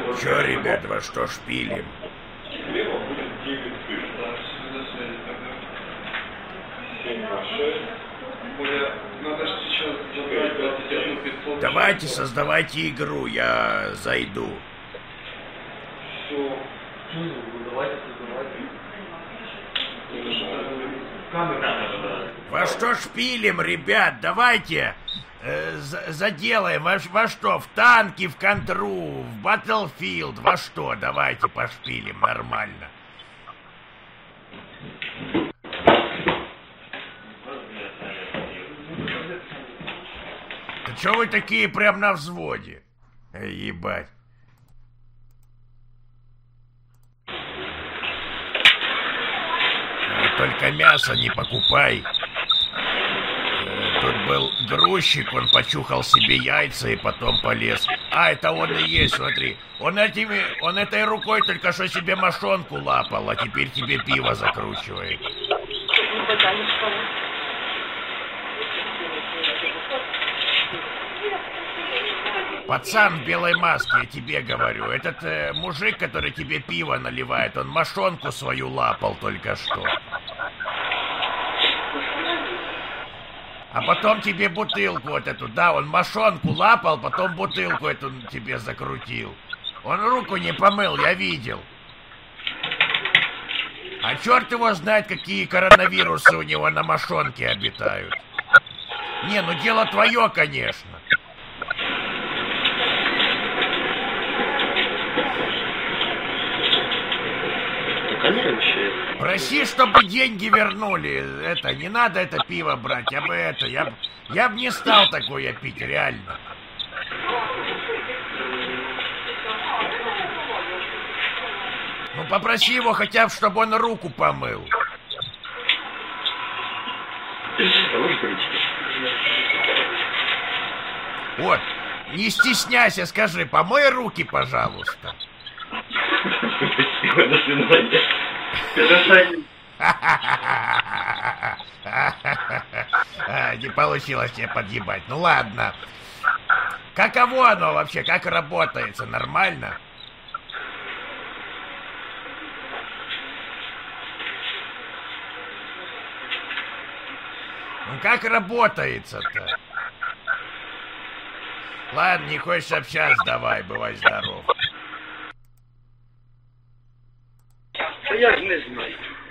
Чё, ребят, во что шпилим? Давайте, создавайте игру, я зайду. Во что шпилим, ребят, давайте заделаем, во что, в танки, в контру, в Battlefield, во что, давайте пошпилим нормально. Да чё вы такие прям на взводе? Ебать. Только мясо не покупай. Тут был грузчик, он почухал себе яйца и потом полез. А, это он и есть, смотри. Он этой рукой только что себе мошонку лапал, а теперь тебе пиво закручивает. Пацан в белой маске, я тебе говорю. Этот мужик, который тебе пиво наливает, он мошонку свою лапал только что. А потом тебе бутылку вот эту, да, он мошонку лапал, потом бутылку эту тебе закрутил. Он руку не помыл, я видел. А черт его знает, какие коронавирусы у него на мошонке обитают. Не, ну дело твое, конечно. Проси, чтобы деньги вернули. Это, не надо это пиво брать. Я бы не стал такое пить, реально. Ну, попроси его хотя бы, чтобы он руку помыл. Вот, не стесняйся, скажи, помой руки, пожалуйста. До свидания. Не получилось тебе подъебать. Ну ладно. Каково оно вообще? Как работается? Нормально? Ну как работается-то? Ладно, не хочешь общаться, давай, бывай здоров. Я ж не знаю.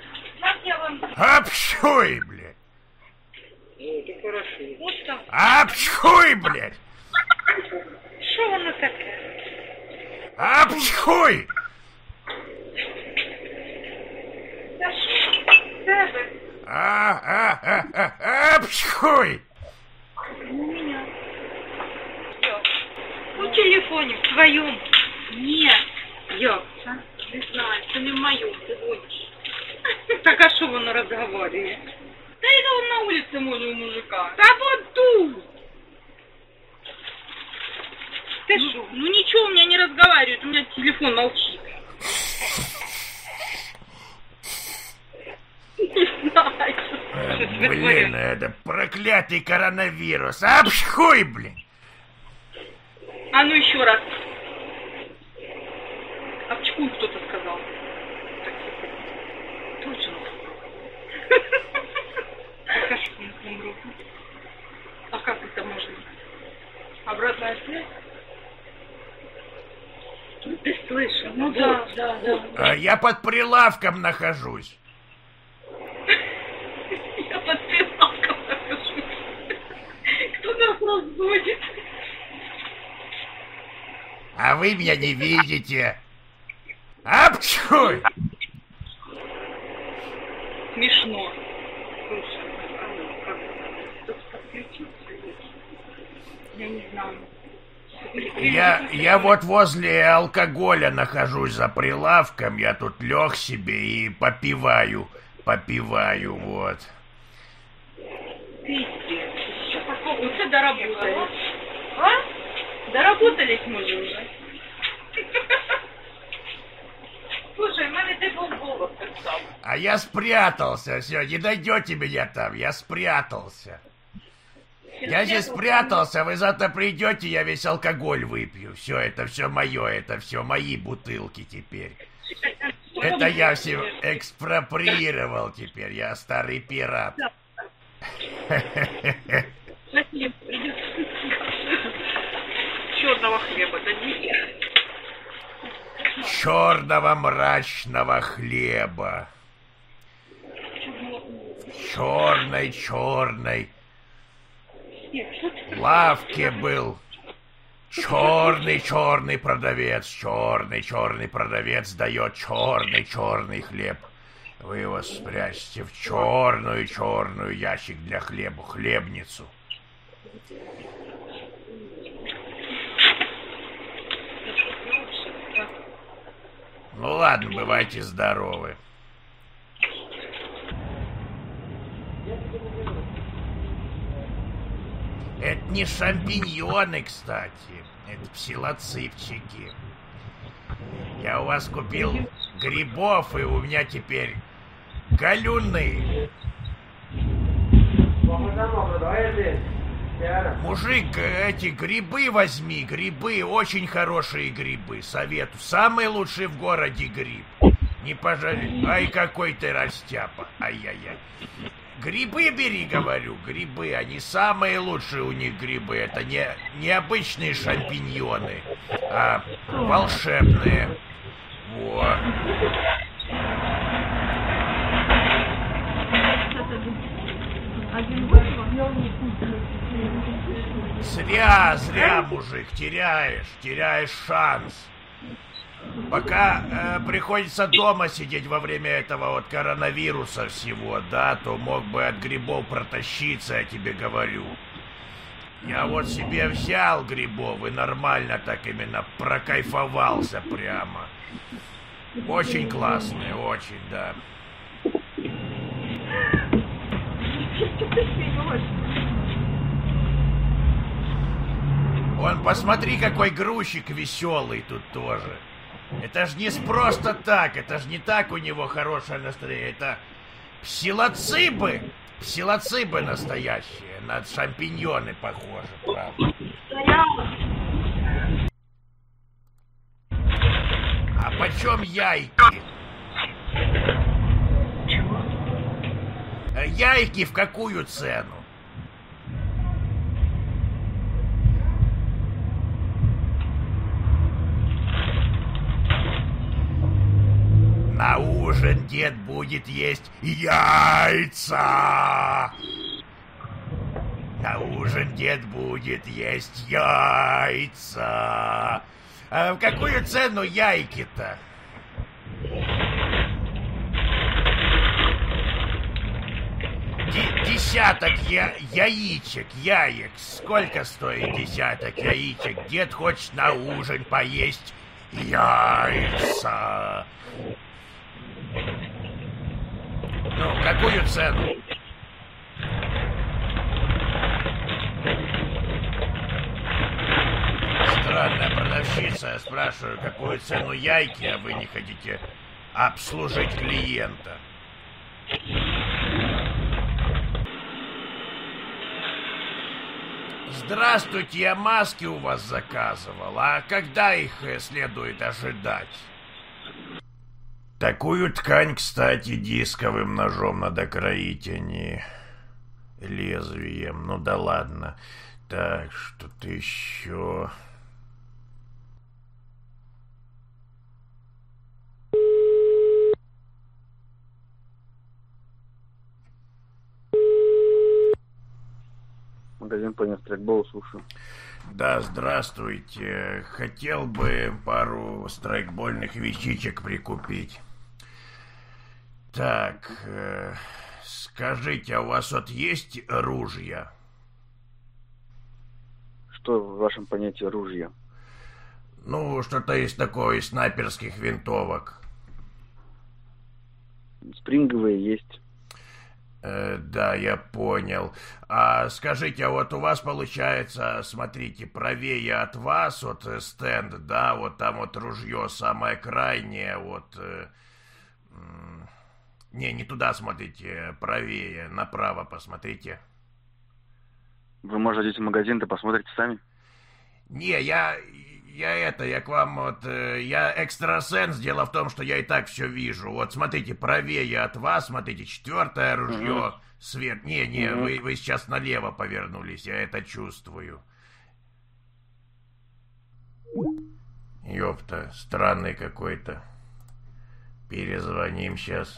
Обшуй, блядь. Ну, то хорошо. Обшуй, блядь. Що воно таке? Обшуй. Та що? Тебе? Обшуй. Меня. У телефоне, в твоем. Нет. Як? Не знаю, це не в моем, ти гониш. Так а що воно розговорює? Та это он на улице може у мужика. Та вот тут. Ты что? Ну ничего, у меня не разговаривает, у меня телефон молчит. Не знаю. Блин, это проклятый коронавирус. Обшуй, блин. А ну еще раз. Обчкуй, кто-то сказал. Точно. Покажи на руку. А как это можно? Обратная связь? Ты слышал? Ну да, да, да. Я под прилавком нахожусь. Я под прилавком нахожусь. Кто нас разводит? А вы меня не видите. Обчуй! Смешно. Слушай, как подключиться? Я не знаю. Я вот возле алкоголя нахожусь за прилавком. Я тут лег себе и попиваю, вот. Пиздец. Что такого? Вот доработались. А? Доработались мы же уже. Слушай, в мене ти був голос писав. А я спрятался, все, не найдете меня там, я спрятался. Я здесь спрятался, вы завтра придете, я весь алкоголь выпью. Все, это все мое, это все мои бутылки теперь. Это я все экспроприировал теперь, я старый пират. Черного хлеба дадите. Черного мрачного хлеба. Черной лавке был черный продавец, черный продавец дает черный хлеб. Вы его спрячьте в черную ящик для хлеба, хлебницу. Ну ладно, бывайте здоровы. Это не шампиньоны, кстати. Это псилоцибчики. Я у вас купил грибов, и у меня теперь галюны. Мужик, эти грибы возьми, грибы, очень хорошие грибы, советую. Самый лучший в городе гриб. Не пожалей. Ай, какой ты растяпа. Ай-яй-яй. Грибы бери, говорю, грибы, они самые лучшие у них грибы. Это не обычные шампиньоны, а волшебные. Во. Зря, мужик, теряешь шанс. Пока приходится дома сидеть во время этого вот коронавируса всего, да, то мог бы от грибов протащиться, я тебе говорю. Я вот себе взял грибов и нормально так именно прокайфовался прямо. Очень классные, очень, да. Вон, посмотри, какой грузчик веселый тут тоже. Это ж не просто так, это ж не так у него хорошее настроение, это псилоцибы настоящие, на шампиньоны похожи, правда. А почем яйки? Яйки в какую цену? На ужин дед будет есть яйца. На ужин дед будет есть яйца. А в какую цену яйки-то? Десяток яиц. Сколько стоит десяток яичек? Дед хочет на ужин поесть яйца. Ну, какую цену? Странная продавщица. Я спрашиваю, какую цену яйки, а вы не хотите обслужить клиента. Здравствуйте, я маски у вас заказывал. А когда их следует ожидать? Такую ткань, кстати, дисковым ножом надо кроить, а не лезвием. Ну да ладно. Так, что-то еще. Магазин «Понял стрельбу», слушаю. Да, здравствуйте. Хотел бы пару страйкбольных вещичек прикупить. Так, скажите, а у вас вот есть ружья? Что в вашем понятии ружья? Ну, что-то из такого, из снайперских винтовок. Спринговые есть. Да, я понял. А скажите, а вот у вас получается, смотрите, правее от вас вот стенд, да, вот там вот ружье самое крайнее, вот... Не туда смотрите, правее, направо посмотрите. Вы, может, зайдете в магазин, да посмотрите сами? Не, я к вам я экстрасенс, дело в том, что я и так все вижу. Вот смотрите, правее от вас, смотрите, 4-е ружье, свет. Не, вы сейчас налево повернулись, я это чувствую. Ёпта, странный какой-то. Перезвоним сейчас.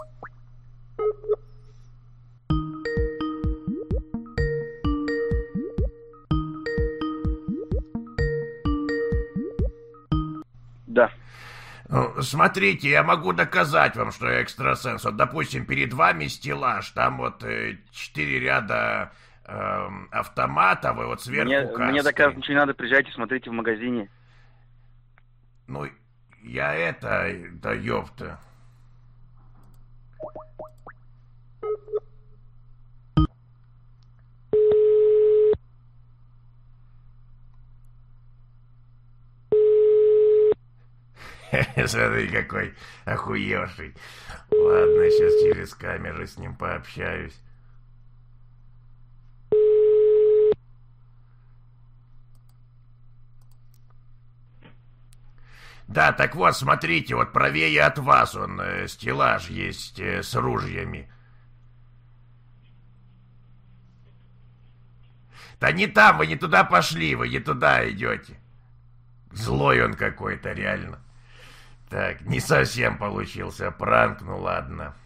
Да. Ну, смотрите, я могу доказать вам, что я экстрасенс. Вот, допустим, перед вами стеллаж, там вот 4 ряда автоматов, и вот сверху Мне доказывать ничего не надо, приезжайте, смотрите в магазине. Ну, да ёпта. Смотри, какой охуевший. Ладно, сейчас через камеру с ним пообщаюсь. Да, так вот, смотрите, вот правее от вас он стеллаж есть с ружьями. Да не там, вы не туда пошли, вы не туда идете. Злой он какой-то, реально. Так, не совсем получился пранк, ну ладно.